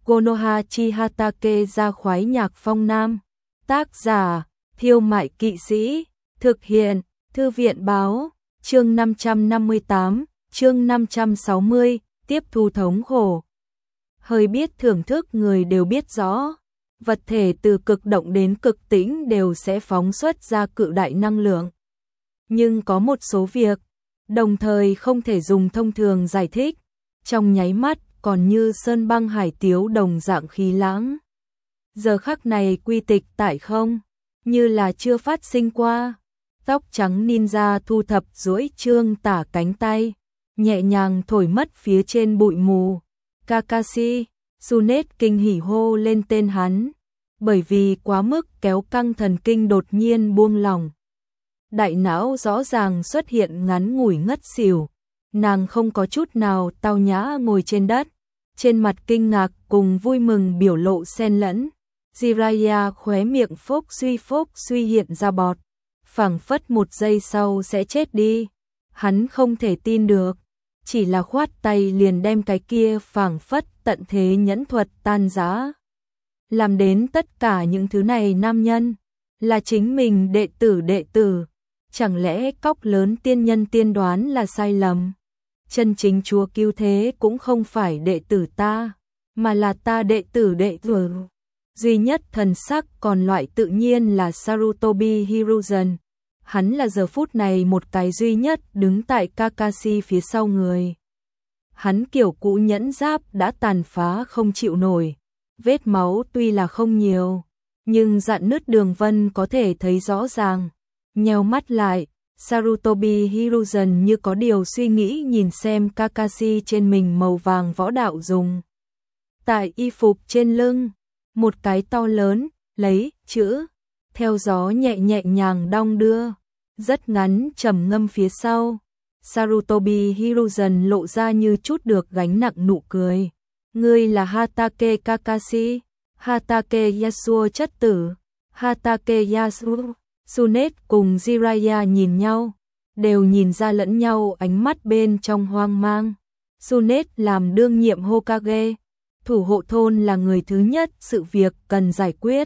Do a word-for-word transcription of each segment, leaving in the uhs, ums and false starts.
Konohachi Hatake ra khoái nhạc phong nam. Tác giả, Thiêu Mại Kỵ Sĩ. Thực hiện, Thư viện Báo. Chương năm trăm năm mươi tám, chương năm trăm sáu mươi, tiếp thu thống khổ. Hơi biết thưởng thức người đều biết rõ, vật thể từ cực động đến cực tĩnh đều sẽ phóng xuất ra cự đại năng lượng. Nhưng có một số việc, đồng thời không thể dùng thông thường giải thích, trong nháy mắt còn như sơn băng hải tiếu đồng dạng khí lãng. Giờ khắc này quy tịch tại không, như là chưa phát sinh qua. Tóc trắng ninja thu thập duỗi trương tả cánh tay, nhẹ nhàng thổi mất phía trên bụi mù. Kakashi, Tsunet kinh hỉ hô lên tên hắn, bởi vì quá mức kéo căng thần kinh đột nhiên buông lỏng. Đại não rõ ràng xuất hiện ngắn ngủi ngất xỉu, nàng không có chút nào tao nhã ngồi trên đất, trên mặt kinh ngạc cùng vui mừng biểu lộ xen lẫn. Jiraiya khóe miệng phốc suy phốc suy hiện ra bọt, phảng phất một giây sau sẽ chết đi. Hắn không thể tin được, chỉ là khoát tay liền đem cái kia phảng phất tận thế nhẫn thuật tan rã. Làm đến tất cả những thứ này nam nhân, là chính mình đệ tử đệ tử, chẳng lẽ cóc lớn tiên nhân tiên đoán là sai lầm? Chân chính chúa cứu thế cũng không phải đệ tử ta, mà là ta đệ tử đệ tử. Duy nhất thần sắc còn loại tự nhiên là Sarutobi Hiruzen. Hắn là giờ phút này một cái duy nhất đứng tại Kakashi phía sau người. Hắn kiểu cũ nhẫn giáp đã tàn phá không chịu nổi, vết máu tuy là không nhiều, nhưng rạn nứt đường vân có thể thấy rõ ràng. Nheo mắt lại, Sarutobi Hiruzen như có điều suy nghĩ nhìn xem Kakashi trên mình màu vàng võ đạo dùng. Tại y phục trên lưng, một cái to lớn, lấy, chữ, theo gió nhẹ nhẹ nhàng đong đưa, rất ngắn trầm ngâm phía sau. Sarutobi Hiruzen lộ ra như chút được gánh nặng nụ cười. Ngươi là Hatake Kakashi, Hatake Yasuo chất tử, Hatake Yasuo. Tsunet cùng Jiraiya nhìn nhau, đều nhìn ra lẫn nhau ánh mắt bên trong hoang mang. Tsunet làm đương nhiệm Hokage, thủ hộ thôn là người thứ nhất sự việc cần giải quyết.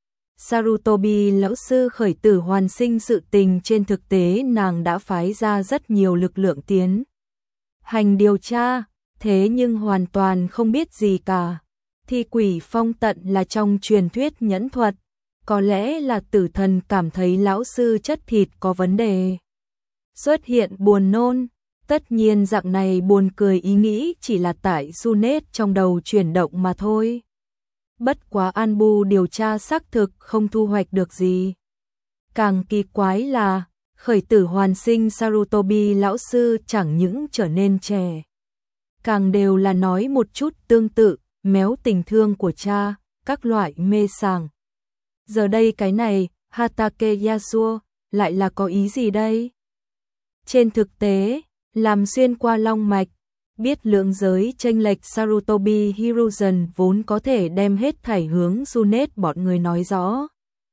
Sarutobi lão sư khởi tử hoàn sinh sự tình trên thực tế nàng đã phái ra rất nhiều lực lượng tiến hành điều tra, thế nhưng hoàn toàn không biết gì cả. Thi quỷ phong tận là trong truyền thuyết nhẫn thuật, có lẽ là tử thần cảm thấy lão sư chất thịt có vấn đề, xuất hiện buồn nôn. Tất nhiên dạng này buồn cười ý nghĩ chỉ là tại Tsunet trong đầu chuyển động mà thôi. Bất quá Anbu điều tra xác thực không thu hoạch được gì. Càng kỳ quái là, khởi tử hoàn sinh Sarutobi lão sư chẳng những trở nên trẻ, càng đều là nói một chút tương tự, méo tình thương của cha, các loại mê sảng. Giờ đây cái này, Hatake Yasuo, lại là có ý gì đây? Trên thực tế, làm xuyên qua long mạch, biết lượng giới chênh lệch Sarutobi Hiruzen vốn có thể đem hết thảy hướng Tsunet bọn người nói rõ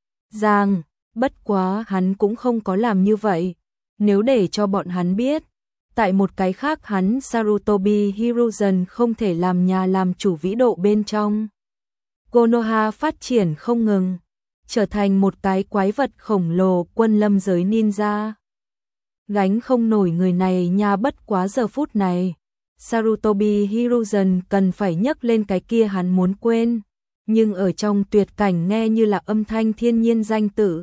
ràng, bất quá hắn cũng không có làm như vậy. Nếu để cho bọn hắn biết, tại một cái khác hắn Sarutobi Hiruzen không thể làm nhà làm chủ vĩ độ bên trong. Konoha phát triển không ngừng, trở thành một cái quái vật khổng lồ quân lâm giới ninja. Gánh không nổi người này nha, bất quá giờ phút này, Sarutobi Hiruzen cần phải nhấc lên cái kia hắn muốn quên, nhưng ở trong tuyệt cảnh nghe như là âm thanh thiên nhiên danh tự.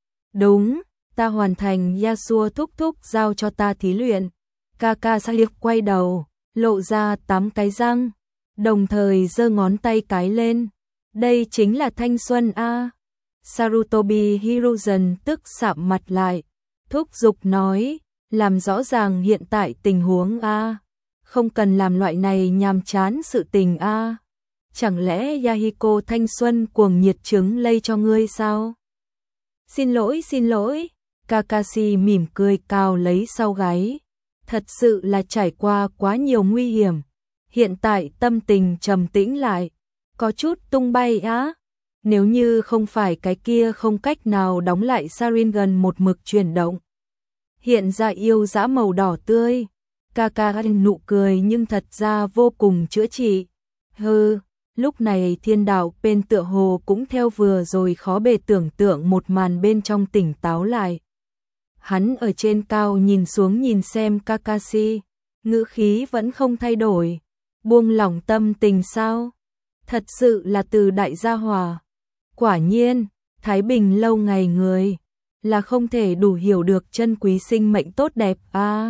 Đúng, ta hoàn thành, Yasuo thúc thúc giao cho ta thí luyện. Kakashi quay đầu, lộ ra tám cái răng, đồng thời giơ ngón tay cái lên. Đây chính là thanh xuân a. Sarutobi Hiruzen tức sạm mặt lại, thúc giục nói, làm rõ ràng hiện tại tình huống a, không cần làm loại này nhàm chán sự tình a. Chẳng lẽ Yahiko thanh xuân cuồng nhiệt trứng lây cho ngươi sao? Xin lỗi xin lỗi, Kakashi mỉm cười cào lấy sau gáy. Thật sự là trải qua quá nhiều nguy hiểm, hiện tại tâm tình trầm tĩnh lại, có chút tung bay á. Nếu như không phải cái kia không cách nào đóng lại Sharingan một mực chuyển động, hiện ra yêu dã màu đỏ tươi. Kakashi nụ cười nhưng thật ra vô cùng chữa trị. Hừ, Lúc này thiên đạo bên tựa hồ cũng theo vừa rồi khó bề tưởng tượng một màn bên trong tỉnh táo lại. Hắn ở trên cao nhìn xuống nhìn xem Kakashi, ngữ khí vẫn không thay đổi. Buông lỏng tâm tình sao? Thật sự là từ đại gia hòa. Quả nhiên, Thái Bình lâu ngày người, là không thể đủ hiểu được chân quý sinh mệnh tốt đẹp à.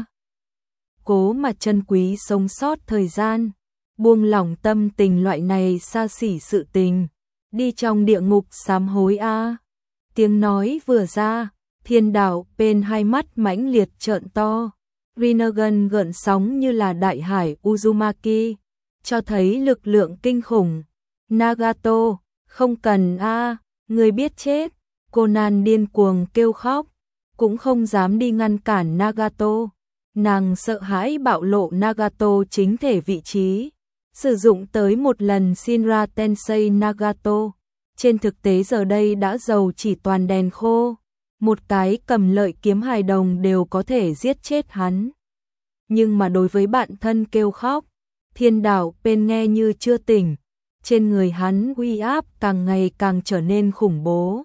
Cố mà chân quý sống sót thời gian, buông lỏng tâm tình loại này xa xỉ sự tình, đi trong địa ngục sám hối a. À. Tiếng nói vừa ra, thiên đạo bên hai mắt mãnh liệt trợn to, Rinnegan gợn sóng như là đại hải Uzumaki, cho thấy lực lượng kinh khủng. Nagato, không cần a, à, người biết chết. Conan điên cuồng kêu khóc, cũng không dám đi ngăn cản Nagato. Nàng sợ hãi bạo lộ Nagato chính thể vị trí, sử dụng tới một lần Shinra Tensei Nagato. Trên thực tế giờ đây đã dầu chỉ toàn đèn khô, một cái cầm lợi kiếm hài đồng đều có thể giết chết hắn. Nhưng mà đối với bạn thân kêu khóc, thiên đạo bên nghe như chưa tỉnh, trên người hắn uy áp càng ngày càng trở nên khủng bố.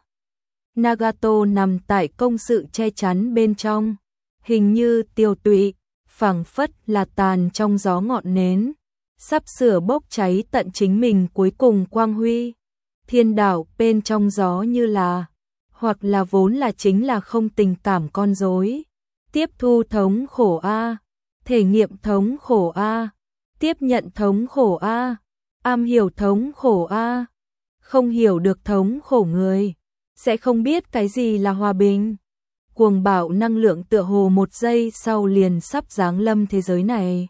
Nagato nằm tại công sự che chắn bên trong, hình như tiêu tụy, phảng phất là tàn trong gió ngọn nến, sắp sửa bốc cháy tận chính mình cuối cùng quang huy. Thiên đạo bên trong gió như là, hoặc là vốn là chính là không tình cảm con rối. Tiếp thu thống khổ a, thể nghiệm thống khổ a, tiếp nhận thống khổ a, am hiểu thống khổ a. Không hiểu được thống khổ người, sẽ không biết cái gì là hòa bình. Cuồng bạo năng lượng tựa hồ một giây sau liền sắp giáng lâm thế giới này.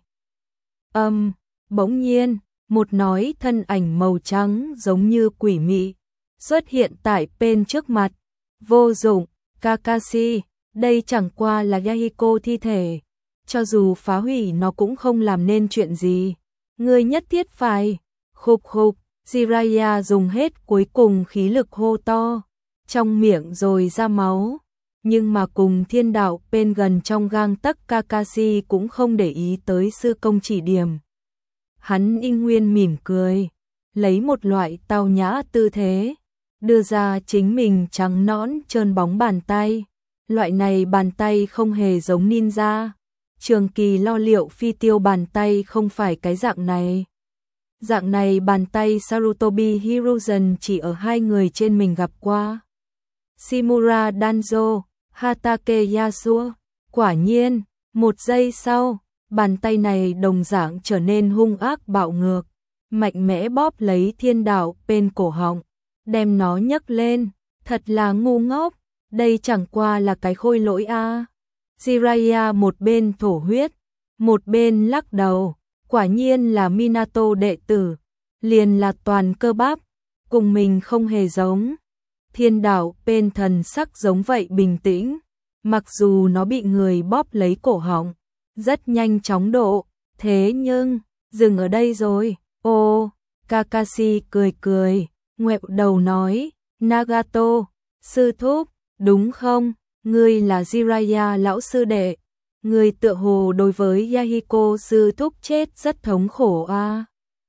Âm, um, bỗng nhiên, một nói thân ảnh màu trắng giống như quỷ mị xuất hiện tại bên trước mặt. Vô dụng, Kakashi, đây chẳng qua là Yahiko thi thể, cho dù phá hủy nó cũng không làm nên chuyện gì. Ngươi nhất thiết phải. Khục khục, Jiraiya dùng hết cuối cùng khí lực hô to, trong miệng rồi ra máu. Nhưng mà cùng thiên đạo bên gần trong gang tấc, Kakashi cũng không để ý tới sư công chỉ điểm. Hắn yên nguyên mỉm cười, lấy một loại tao nhã tư thế, đưa ra chính mình trắng nõn trơn bóng bàn tay. Loại này bàn tay không hề giống ninja. Trường kỳ lo liệu phi tiêu bàn tay không phải cái dạng này. Dạng này bàn tay Sarutobi Hiruzen chỉ ở hai người trên mình gặp qua. Shimura Danzo, Hatake Yasuo. Quả nhiên, một giây sau, bàn tay này đồng dạng trở nên hung ác bạo ngược, mạnh mẽ bóp lấy thiên đạo bên cổ họng, đem nó nhấc lên. Thật là ngu ngốc, đây chẳng qua là cái khôi lỗi a. À. Jiraiya một bên thổ huyết, một bên lắc đầu, quả nhiên là Minato đệ tử, liền là toàn cơ bắp, cùng mình không hề giống. Thiên đạo bên thần sắc giống vậy bình tĩnh, mặc dù nó bị người bóp lấy cổ họng, rất nhanh chóng độ, thế nhưng, dừng ở đây rồi. Ô, Kakashi cười cười, ngoẹo đầu nói, Nagato, sư thúc, đúng không? Ngươi là Jiraiya lão sư đệ, ngươi tựa hồ đối với Yahiko sư thúc chết rất thống khổ a. À.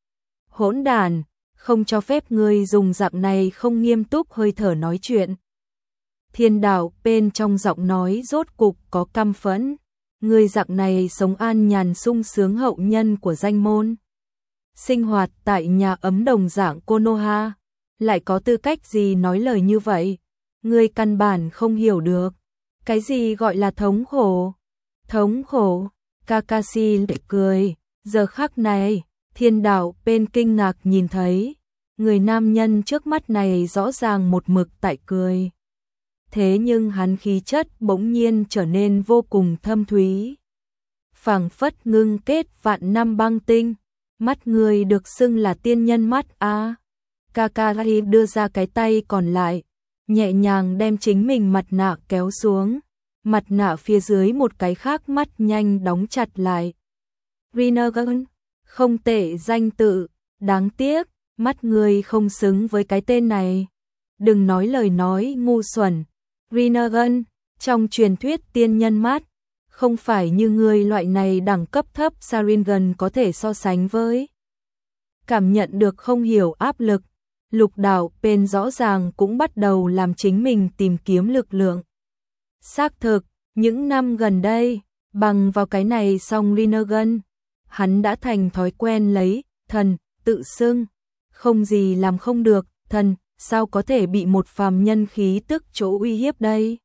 Hỗn đản, không cho phép ngươi dùng dạng này không nghiêm túc hơi thở nói chuyện. Thiên đạo bên trong giọng nói rốt cục có căm phẫn, ngươi dạng này sống an nhàn sung sướng hậu nhân của danh môn, sinh hoạt tại nhà ấm đồng dạng Konoha, lại có tư cách gì nói lời như vậy? Ngươi căn bản không hiểu được. Cái gì gọi là thống khổ? Thống khổ? Kakashi lại cười. Giờ khắc này, thiên đạo bên kinh ngạc nhìn thấy, người nam nhân trước mắt này rõ ràng một mực tại cười. Thế nhưng hắn khí chất bỗng nhiên trở nên vô cùng thâm thúy. Phảng phất ngưng kết vạn năm băng tinh. Mắt người được xưng là tiên nhân mắt a. À. Kakashi đưa ra cái tay còn lại, nhẹ nhàng đem chính mình mặt nạ kéo xuống, mặt nạ phía dưới một cái khác mắt nhanh đóng chặt lại. Rinnegan, không tệ danh tự, đáng tiếc, mắt người không xứng với cái tên này. Đừng nói lời nói ngu xuẩn. Rinnegan, trong truyền thuyết tiên nhân mắt, không phải như người loại này đẳng cấp thấp Sharingan có thể so sánh với. cảm nhận được không hiểu áp lực, Lục Đạo Bên rõ ràng cũng bắt đầu làm chính mình tìm kiếm lực lượng. Xác thực, những năm gần đây, bằng vào cái này song Rinnegan, hắn đã thành thói quen lấy thần tự xưng, không gì làm không được, thần sao có thể bị một phàm nhân khí tức chỗ uy hiếp đây.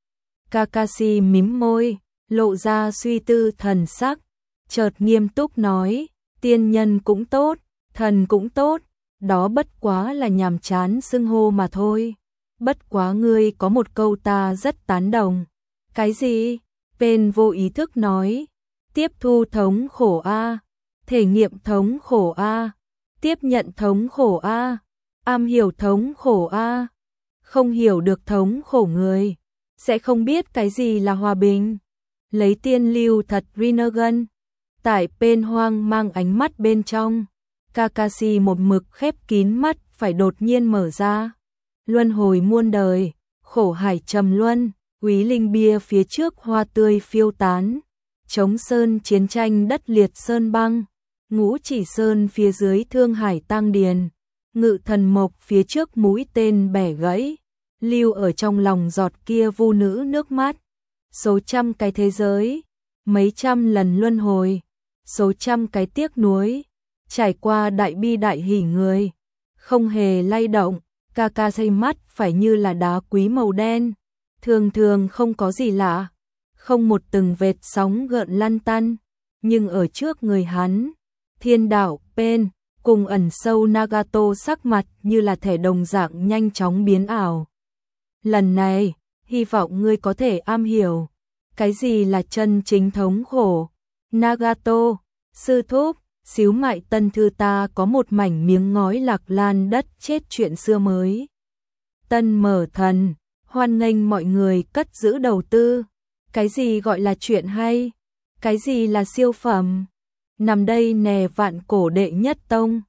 Kakashi mím môi, lộ ra suy tư thần sắc, chợt nghiêm túc nói, tiên nhân cũng tốt, thần cũng tốt, đó bất quá là nhàm chán xưng hô mà thôi. Bất quá ngươi có một câu ta rất tán đồng. Cái gì? Pen vô ý thức nói, tiếp thu thống khổ a, thể nghiệm thống khổ a, tiếp nhận thống khổ a, am hiểu thống khổ a. Không hiểu được thống khổ người, sẽ không biết cái gì là hòa bình. Lấy tiên lưu thật Rinnegan. Tại Pen hoang mang ánh mắt bên trong, Kakashi một mực khép kín mắt phải đột nhiên mở ra. Luân hồi muôn đời, khổ hải trầm luân, úy linh bia phía trước hoa tươi phiêu tán, chống sơn chiến tranh đất liệt sơn băng, ngũ chỉ sơn phía dưới thương hải tăng điền, ngự thần mộc phía trước mũi tên bẻ gãy, lưu ở trong lòng giọt kia vu nữ nước mắt. Số trăm cái thế giới, mấy trăm lần luân hồi, số trăm cái tiếc nuối, trải qua đại bi đại hỉ người, không hề lay động. Kakashi mắt phải như là đá quý màu đen, thường thường không có gì lạ, không một từng vệt sóng gợn lăn tăn, nhưng ở trước người hắn, thiên đạo Pen cùng ẩn sâu Nagato sắc mặt như là thẻ đồng dạng nhanh chóng biến ảo. Lần này, hy vọng ngươi có thể am hiểu, cái gì là chân chính thống khổ. Nagato, sư thúc, xíu mại tân thư ta có một mảnh miếng ngói lạc lan đất chết chuyện xưa mới. Tân mở thần, hoan nghênh mọi người cất giữ đầu tư. Cái gì gọi là chuyện hay? Cái gì là siêu phẩm? Nằm đây nè vạn cổ đệ nhất tông.